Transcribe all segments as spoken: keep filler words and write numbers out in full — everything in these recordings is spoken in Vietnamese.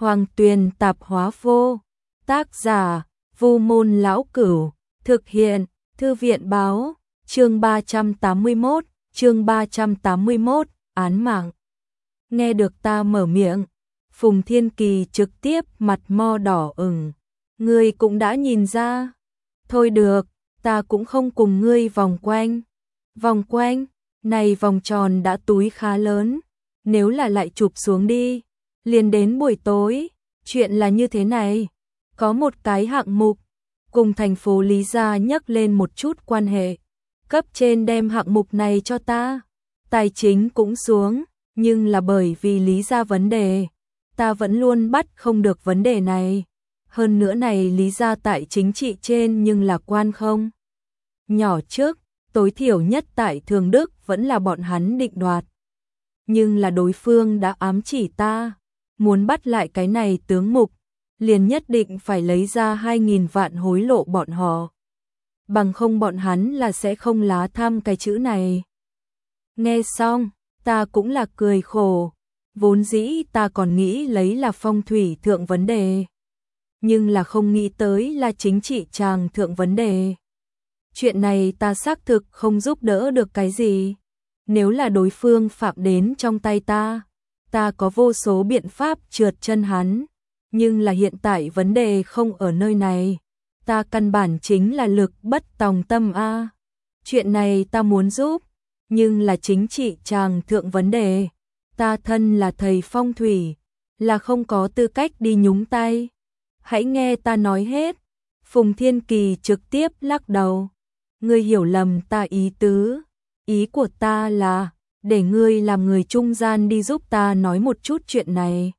Hoàng Tuyền tạp hóa vô. Tác giả, Vu Môn Lão Cửu. Thực hiện, Thư viện báo. Chương ba trăm tám mươi mốt, chương ba trăm tám mươi mốt, án mạng. Nghe được ta mở miệng, Phùng Thiên Kỳ trực tiếp mặt mo đỏ ửng. Ngươi cũng đã nhìn ra. Thôi được, ta cũng không cùng ngươi vòng quanh. Vòng quanh, này vòng tròn đã túi khá lớn. Nếu là lại chụp xuống đi, liền đến buổi tối. Chuyện là như thế này, có một cái hạng mục, cùng thành phố Lý Gia nhắc lên một chút quan hệ. Cấp trên đem hạng mục này cho ta, tài chính cũng xuống, nhưng là bởi vì Lý Gia vấn đề, ta vẫn luôn bắt không được vấn đề này. Hơn nữa này Lý Gia tại chính trị trên nhưng là quan không nhỏ trước, tối thiểu nhất tại Thường Đức vẫn là bọn hắn định đoạt. Nhưng là đối phương đã ám chỉ ta, muốn bắt lại cái này tướng mục, liền nhất định phải lấy ra hai nghìn vạn hối lộ bọn họ. Bằng không bọn hắn là sẽ không lá thăm cái chữ này. Nghe xong, ta cũng là cười khổ, vốn dĩ ta còn nghĩ lấy là phong thủy thượng vấn đề. Nhưng là không nghĩ tới là chính trị tràng thượng vấn đề. Chuyện này ta xác thực không giúp đỡ được cái gì. Nếu là đối phương phạm đến trong tay ta, ta có vô số biện pháp trượt chân hắn. Nhưng là hiện tại vấn đề không ở nơi này. Ta căn bản chính là lực bất tòng tâm a. Chuyện này ta muốn giúp, nhưng là chính trị tràng thượng vấn đề. Ta thân là thầy phong thủy, là không có tư cách đi nhúng tay. Hãy nghe ta nói hết. Phùng Thiên Kỳ trực tiếp lắc đầu. Ngươi hiểu lầm ta ý tứ. Ý của ta là, để ngươi làm người trung gian đi giúp ta nói một chút chuyện này.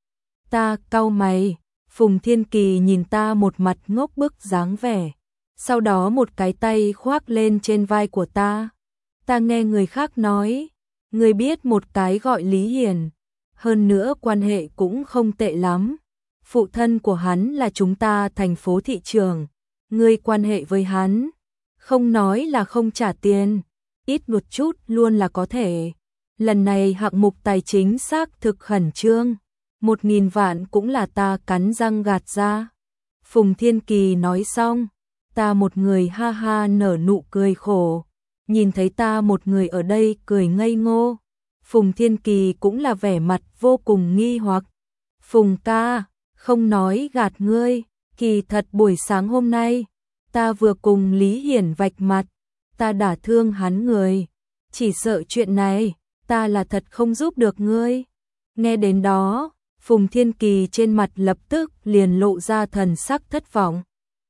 Ta cau mày, Phùng Thiên Kỳ nhìn ta một mặt ngốc bức dáng vẻ. Sau đó một cái tay khoác lên trên vai của ta. Ta nghe người khác nói, ngươi biết một cái gọi Lý Hiển. Hơn nữa quan hệ cũng không tệ lắm. Phụ thân của hắn là chúng ta thành phố thị trường. Ngươi quan hệ với hắn, không nói là không trả tiền, ít một chút luôn là có thể. Lần này hạng mục tài chính xác thực khẩn trương, một nghìn vạn cũng là ta cắn răng gạt ra. Phùng Thiên Kỳ nói xong, ta một người ha ha nở nụ cười khổ, nhìn thấy ta một người ở đây cười ngây ngô. Phùng Thiên Kỳ cũng là vẻ mặt vô cùng nghi hoặc. Phùng ca, không nói gạt ngươi, kỳ thật buổi sáng hôm nay, ta vừa cùng Lý Hiển vạch mặt, ta đả thương hắn người. Chỉ sợ chuyện này, ta là thật không giúp được ngươi. Nghe đến đó, Phùng Thiên Kỳ trên mặt lập tức liền lộ ra thần sắc thất vọng.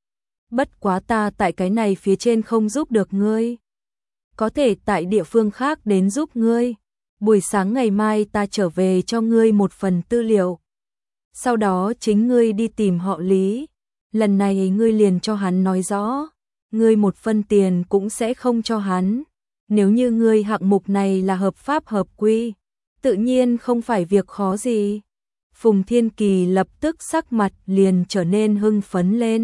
Bất quá ta tại cái này phía trên không giúp được ngươi. Có thể tại địa phương khác đến giúp ngươi. Buổi sáng ngày mai ta trở về cho ngươi một phần tư liệu. Sau đó chính ngươi đi tìm họ Lý. Lần này ngươi liền cho hắn nói rõ, ngươi một phân tiền cũng sẽ không cho hắn. Nếu như ngươi hạng mục này là hợp pháp hợp quy, tự nhiên không phải việc khó gì. Phùng Thiên Kỳ lập tức sắc mặt liền trở nên hưng phấn lên.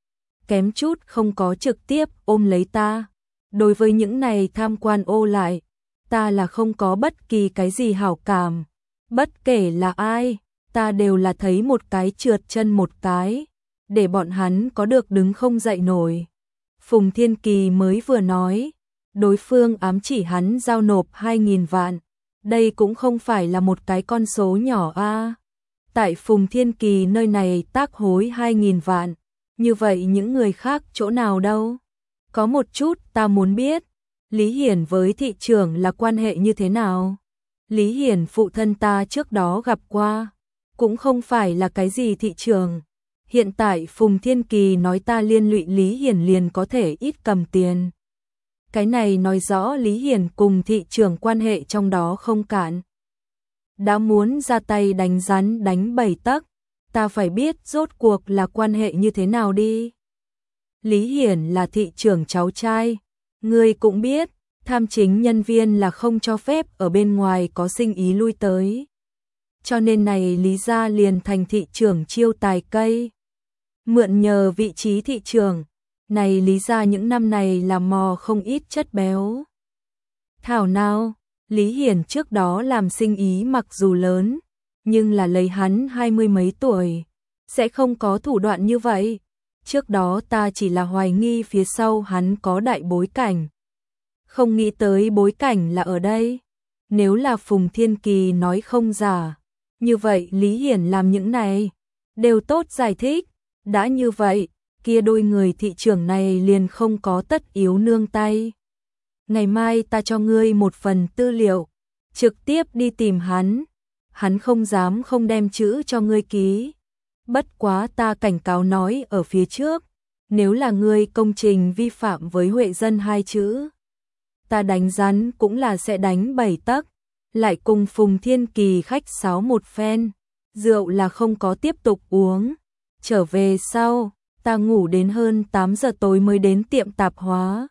Kém chút không có trực tiếp ôm lấy ta. Đối với những này tham quan ô lại, ta là không có bất kỳ cái gì hảo cảm. Bất kể là ai, ta đều là thấy một cái trượt chân một cái, để bọn hắn có được đứng không dậy nổi. Phùng Thiên Kỳ mới vừa nói, đối phương ám chỉ hắn giao nộp hai nghìn vạn. Đây cũng không phải là một cái con số nhỏ a. Tại Phùng Thiên Kỳ nơi này tác hối hai nghìn vạn, như vậy những người khác chỗ nào đâu? Có một chút ta muốn biết, Lý Hiển với thị trưởng là quan hệ như thế nào? Lý Hiển phụ thân ta trước đó gặp qua, cũng không phải là cái gì thị trường. Hiện tại Phùng Thiên Kỳ nói ta liên lụy Lý Hiển liền có thể ít cầm tiền. Cái này nói rõ Lý Hiển cùng thị trường quan hệ trong đó không cạn. Đã muốn ra tay đánh rắn đánh bảy tấc, ta phải biết rốt cuộc là quan hệ như thế nào đi. Lý Hiển là thị trưởng cháu trai, ngươi cũng biết, tham chính nhân viên là không cho phép ở bên ngoài có sinh ý lui tới. Cho nên này Lý gia liền thành thị trưởng chiêu tài cây. Mượn nhờ vị trí thị trưởng, này Lý gia những năm này làm mò không ít chất béo. Thảo nào, Lý Hiển trước đó làm sinh ý mặc dù lớn, nhưng là lấy hắn hai mươi mấy tuổi, sẽ không có thủ đoạn như vậy. Trước đó ta chỉ là hoài nghi phía sau hắn có đại bối cảnh. Không nghĩ tới bối cảnh là ở đây. Nếu là Phùng Thiên Kỳ nói không giả, như vậy Lý Hiển làm những này đều tốt giải thích. Đã như vậy, kia đôi người thị trưởng này liền không có tất yếu nương tay. Ngày mai ta cho ngươi một phần tư liệu, trực tiếp đi tìm hắn. Hắn không dám không đem chữ cho ngươi ký. Bất quá ta cảnh cáo nói ở phía trước, nếu là ngươi công trình vi phạm với Huệ dân hai chữ, ta đánh rắn cũng là sẽ đánh bảy tấc. Lại cùng Phùng Thiên Kỳ khách sáo một phen, rượu là không có tiếp tục uống. Trở về sau, ta ngủ đến hơn tám giờ tối mới đến tiệm tạp hóa.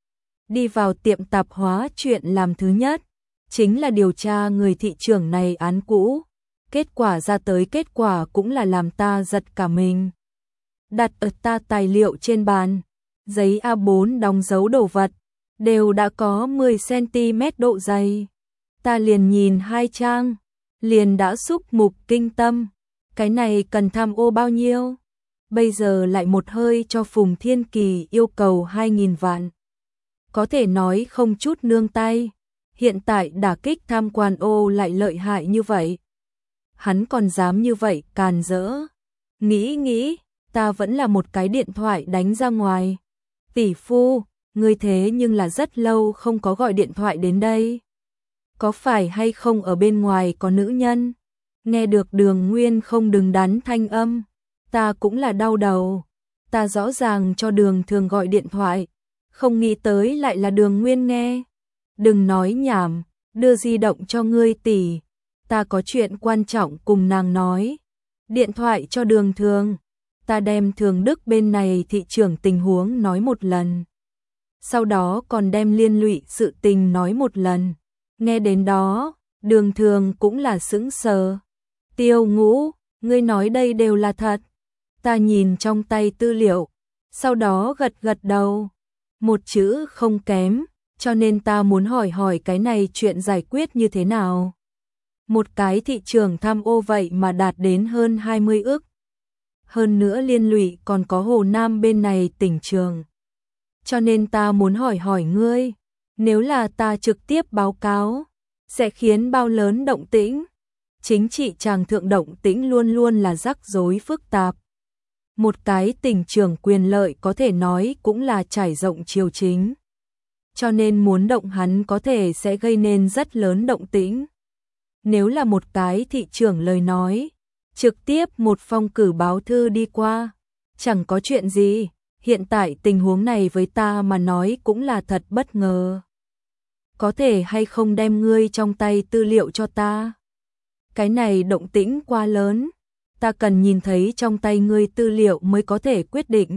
Đi vào tiệm tạp hóa, chuyện làm thứ nhất chính là điều tra người thị trưởng này án cũ. Kết quả ra tới kết quả cũng là làm ta giật cả mình. Đặt ở ta tài liệu trên bàn, giấy A bốn đóng dấu đồ vật, đều đã có mười xăng ti mét độ dày. Ta liền nhìn hai trang, liền đã xúc mục kinh tâm. Cái này cần tham ô bao nhiêu? Bây giờ lại một hơi cho Phùng Thiên Kỳ yêu cầu hai nghìn vạn. Có thể nói không chút nương tay. Hiện tại đả kích tham quan ô lại lợi hại như vậy. Hắn còn dám như vậy càn rỡ. Nghĩ nghĩ, ta vẫn là một cái điện thoại đánh ra ngoài. Tỷ phu, ngươi thế nhưng là rất lâu không có gọi điện thoại đến đây. Có phải hay không ở bên ngoài có nữ nhân? Nghe được Đường Nguyên không đứng đắn thanh âm, ta cũng là đau đầu. Ta rõ ràng cho Đường Thường gọi điện thoại, không nghĩ tới lại là Đường Nguyên nghe. Đừng nói nhảm, đưa di động cho ngươi tỷ, ta có chuyện quan trọng cùng nàng nói. Điện thoại cho Đường Thường, ta đem Thường Đức bên này thị trưởng tình huống nói một lần. Sau đó còn đem liên lụy sự tình nói một lần. Nghe đến đó, Đường Thường cũng là sững sờ. Tiêu Ngũ, ngươi nói đây đều là thật. Ta nhìn trong tay tư liệu, sau đó gật gật đầu. Một chữ không kém, cho nên ta muốn hỏi hỏi cái này chuyện giải quyết như thế nào. Một cái thị trường tham ô vậy mà đạt đến hơn hai mươi ức. Hơn nữa liên lụy còn có Hồ Nam bên này tỉnh trường. Cho nên ta muốn hỏi hỏi ngươi, nếu là ta trực tiếp báo cáo, sẽ khiến bao lớn động tĩnh? Chính trị tràng thượng động tĩnh luôn luôn là rắc rối phức tạp. Một cái tỉnh trưởng quyền lợi có thể nói cũng là trải rộng triều chính. Cho nên muốn động hắn có thể sẽ gây nên rất lớn động tĩnh. Nếu là một cái thị trưởng lời nói, trực tiếp một phong cử báo thư đi qua, chẳng có chuyện gì. Hiện tại tình huống này với ta mà nói cũng là thật bất ngờ. Có thể hay không đem ngươi trong tay tư liệu cho ta? Cái này động tĩnh quá lớn, ta cần nhìn thấy trong tay ngươi tư liệu mới có thể quyết định.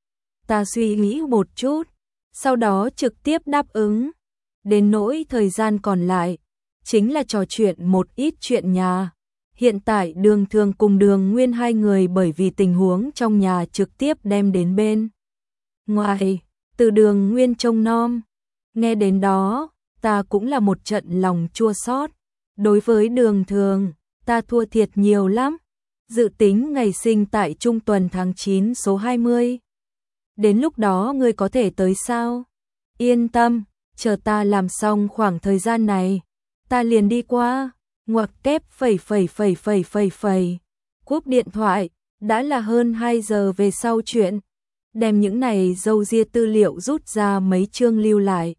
Ta suy nghĩ một chút, sau đó trực tiếp đáp ứng. Đến nỗi thời gian còn lại, chính là trò chuyện một ít chuyện nhà. Hiện tại Đường Thường cùng Đường Nguyên hai người bởi vì tình huống trong nhà trực tiếp đem đến bên ngoài, từ Đường Nguyên trông nom. Nghe đến đó, ta cũng là một trận lòng chua xót. Đối với Đường Thường, ta thua thiệt nhiều lắm. Dự tính ngày sinh tại trung tuần tháng chín số hai mươi. Đến lúc đó ngươi có thể tới sao? Yên tâm, chờ ta làm xong khoảng thời gian này, ta liền đi qua. Ngoặc kép phẩy phẩy phẩy phẩy phẩy phẩy. Cúp điện thoại, đã là hơn hai giờ về sau chuyện. Đem những này dâu ria tư liệu rút ra mấy chương lưu lại.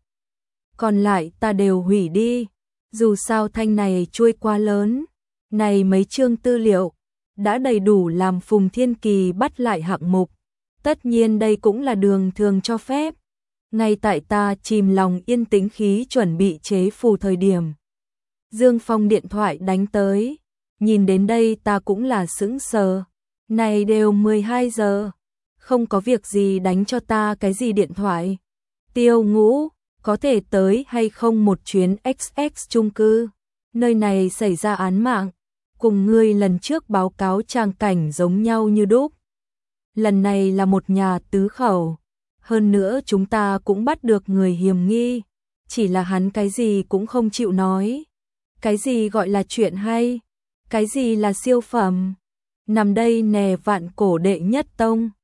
Còn lại ta đều hủy đi. Dù sao thanh này trôi qua lớn. Này mấy chương tư liệu đã đầy đủ làm Phùng Thiên Kỳ bắt lại hạng mục. Tất nhiên đây cũng là Đường Thường cho phép. Ngay tại ta chìm lòng yên tĩnh khí chuẩn bị chế phù thời điểm, Dương Phong điện thoại đánh tới. Nhìn đến đây ta cũng là sững sờ. Này đều mười hai giờ, không có việc gì đánh cho ta cái gì điện thoại. Tiêu Ngũ, có thể tới hay không một chuyến ích ích chung cư? Nơi này xảy ra án mạng, cùng ngươi lần trước báo cáo tràng cảnh giống nhau như đúc. Lần này là một nhà tứ khẩu. Hơn nữa chúng ta cũng bắt được người hiểm nghi. Chỉ là hắn cái gì cũng không chịu nói. Cái gì gọi là chuyện hay? Cái gì là siêu phẩm? Nằm đây nè vạn cổ đệ nhất tông.